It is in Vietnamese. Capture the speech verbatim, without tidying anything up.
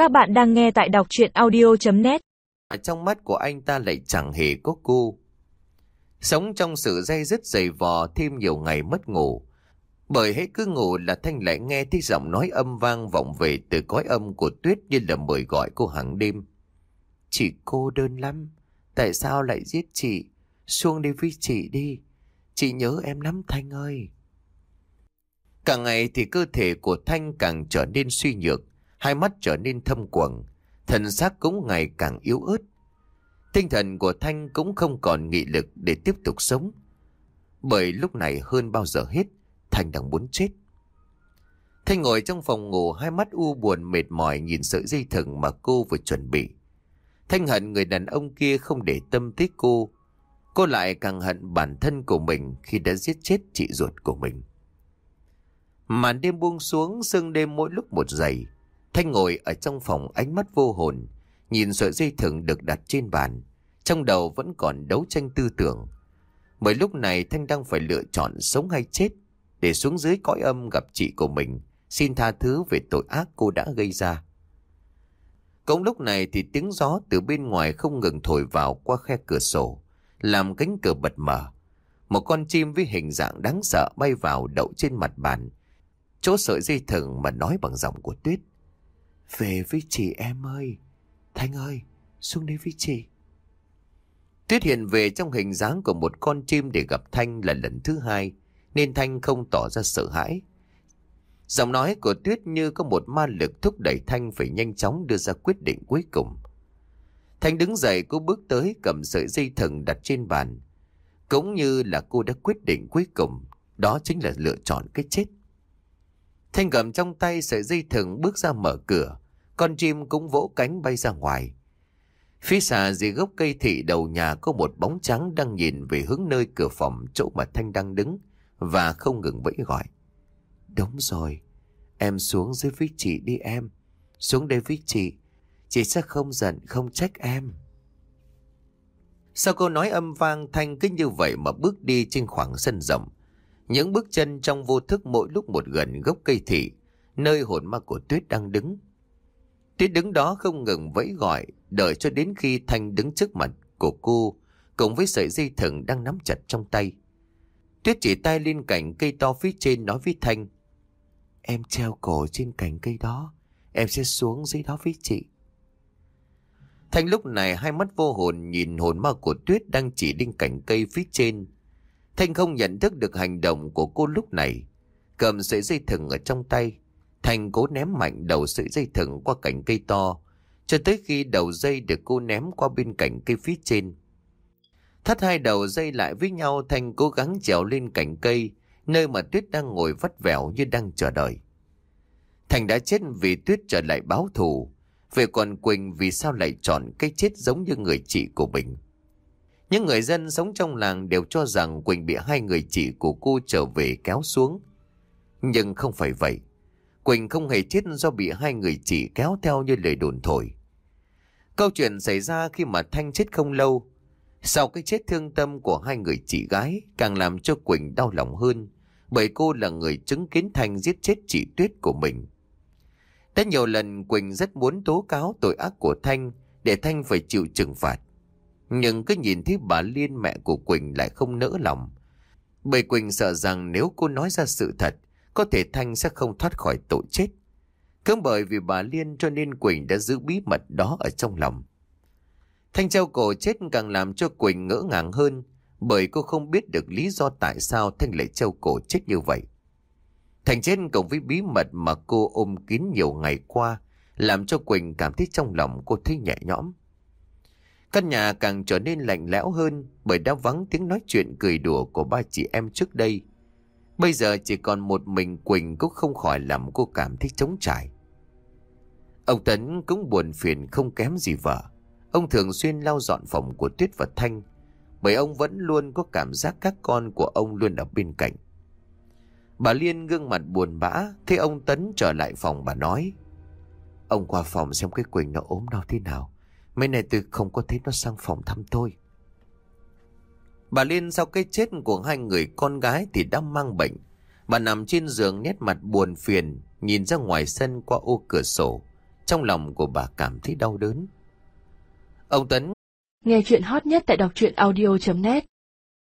Các bạn đang nghe tại đọc truyện audio chấm net. Trong mắt của anh ta lại chẳng hề có cô. Sống trong sự day dứt dày vò thêm nhiều ngày mất ngủ. Bởi hễ cứ ngủ là Thanh lại nghe thấy giọng nói âm vang vọng về từ cõi âm của Tuyết như là mời gọi cô hàng đêm. Chị cô đơn lắm. Tại sao lại giết chị? Xuống đây với chị đi. Chị nhớ em lắm Thanh ơi. Càng ngày thì cơ thể của Thanh càng trở nên suy nhược. Hai mắt trở nên thâm quầng. Thần xác cũng ngày càng yếu ớt. Tinh thần của Thanh cũng không còn nghị lực để tiếp tục sống. Bởi lúc này hơn bao giờ hết, Thanh đang muốn chết. Thanh ngồi trong phòng ngủ, hai mắt u buồn mệt mỏi nhìn sợi dây thừng mà cô vừa chuẩn bị. Thanh hận người đàn ông kia không để tâm tới cô. Cô lại càng hận bản thân của mình khi đã giết chết chị ruột của mình. Màn đêm buông xuống, sương đêm mỗi lúc một dày. Thanh ngồi ở trong phòng ánh mắt vô hồn, nhìn sợi dây thừng được đặt trên bàn. Trong đầu vẫn còn đấu tranh tư tưởng. Bởi lúc này Thanh đang phải lựa chọn sống hay chết, để xuống dưới cõi âm gặp chị của mình, xin tha thứ về tội ác cô đã gây ra. Cũng lúc này thì tiếng gió từ bên ngoài không ngừng thổi vào qua khe cửa sổ, làm cánh cửa bật mở. Một con chim với hình dạng đáng sợ bay vào đậu trên mặt bàn, chỗ sợi dây thừng mà nói bằng giọng của Tuyết. Về với chị em ơi. Thanh ơi, xuống đây với chị. Tuyết hiện về trong hình dáng của một con chim để gặp Thanh là lần thứ hai, nên Thanh không tỏ ra sợ hãi. Giọng nói của Tuyết như có một ma lực thúc đẩy Thanh phải nhanh chóng đưa ra quyết định cuối cùng. Thanh đứng dậy, cô bước tới cầm sợi dây thừng đặt trên bàn. Cũng như là cô đã quyết định cuối cùng, đó chính là lựa chọn cái chết. Thanh cầm trong tay sợi dây thừng bước ra mở cửa. Con chim cũng vỗ cánh bay ra ngoài. Phía xa dưới gốc cây thị đầu nhà có một bóng trắng đang nhìn về hướng nơi cửa phòng chỗ mà Thanh đang đứng và không ngừng vẫy gọi. Đúng rồi, em xuống dưới với chị đi em. Xuống đây với chị, chị sẽ không giận không trách em. Sau câu nói âm vang, Thanh cứ như vậy mà bước đi trên khoảng sân rộng. Những bước chân trong vô thức mỗi lúc một gần gốc cây thị, nơi hồn ma của Tuyết đang đứng. Tuyết đứng đó không ngừng vẫy gọi, đợi cho đến khi Thanh đứng trước mặt của cô, cùng với sợi dây thừng đang nắm chặt trong tay. Tuyết chỉ tay lên cành cây to phía trên nói với Thanh. Em treo cổ trên cành cây đó, em sẽ xuống dưới đó với chị. Thanh lúc này hai mắt vô hồn nhìn hồn ma của Tuyết đang chỉ lên cành cây phía trên. Thanh không nhận thức được hành động của cô lúc này. Cầm sợi dây thừng ở trong tay, Thanh cố ném mạnh đầu sợi dây thừng qua cành cây to, cho tới khi đầu dây được cô ném qua bên cạnh cây phía trên. Thắt hai đầu dây lại với nhau, Thanh cố gắng trèo lên cành cây, nơi mà Tuyết đang ngồi vắt vẻo như đang chờ đợi. Thanh đã chết vì Tuyết trở lại báo thù. Về còn Quỳnh vì sao lại chọn cái chết giống như người chị của mình. Những người dân sống trong làng đều cho rằng Quỳnh bị hai người chị của cô trở về kéo xuống. Nhưng không phải vậy. Quỳnh không hề chết do bị hai người chị kéo theo như lời đồn thổi. Câu chuyện xảy ra khi mà Thanh chết không lâu. Sau cái chết thương tâm của hai người chị gái càng làm cho Quỳnh đau lòng hơn, bởi cô là người chứng kiến Thanh giết chết chị Tuyết của mình. Đã nhiều lần Quỳnh rất muốn tố cáo tội ác của Thanh để Thanh phải chịu trừng phạt. Nhưng cứ nhìn thấy bà Liên, mẹ của Quỳnh, lại không nỡ lòng. Bởi Quỳnh sợ rằng nếu cô nói ra sự thật, có thể Thanh sẽ không thoát khỏi tội chết. Cứ bởi vì bà Liên cho nên Quỳnh đã giữ bí mật đó ở trong lòng. Thanh treo cổ chết càng làm cho Quỳnh ngỡ ngàng hơn, bởi cô không biết được lý do tại sao Thanh lại treo cổ chết như vậy. Thanh chết cộng với bí mật mà cô ôm kín nhiều ngày qua, làm cho Quỳnh cảm thấy trong lòng cô thấy nhẹ nhõm. Căn nhà càng trở nên lạnh lẽo hơn, bởi đã vắng tiếng nói chuyện cười đùa của ba chị em trước đây. Bây giờ chỉ còn một mình Quỳnh cũng không khỏi làm cô cảm thấy trống trải. Ông Tấn cũng buồn phiền không kém gì vợ. Ông thường xuyên lau dọn phòng của Tuyết và Thanh, bởi ông vẫn luôn có cảm giác các con của ông luôn ở bên cạnh. Bà Liên gương mặt buồn bã thấy ông Tấn trở lại phòng, bà nói. Ông qua phòng xem cái Quỳnh nó ốm đau thế nào. Mấy này tôi không có thấy nó sang phòng thăm tôi. Bà Liên sau cái chết của hai người con gái thì đã mang bệnh. Bà nằm trên giường nét mặt buồn phiền, nhìn ra ngoài sân qua ô cửa sổ. trong lòng của bà cảm thấy đau đớn. Ông Tấn nghe chuyện hot nhất tại đọc truyện audio chấm net.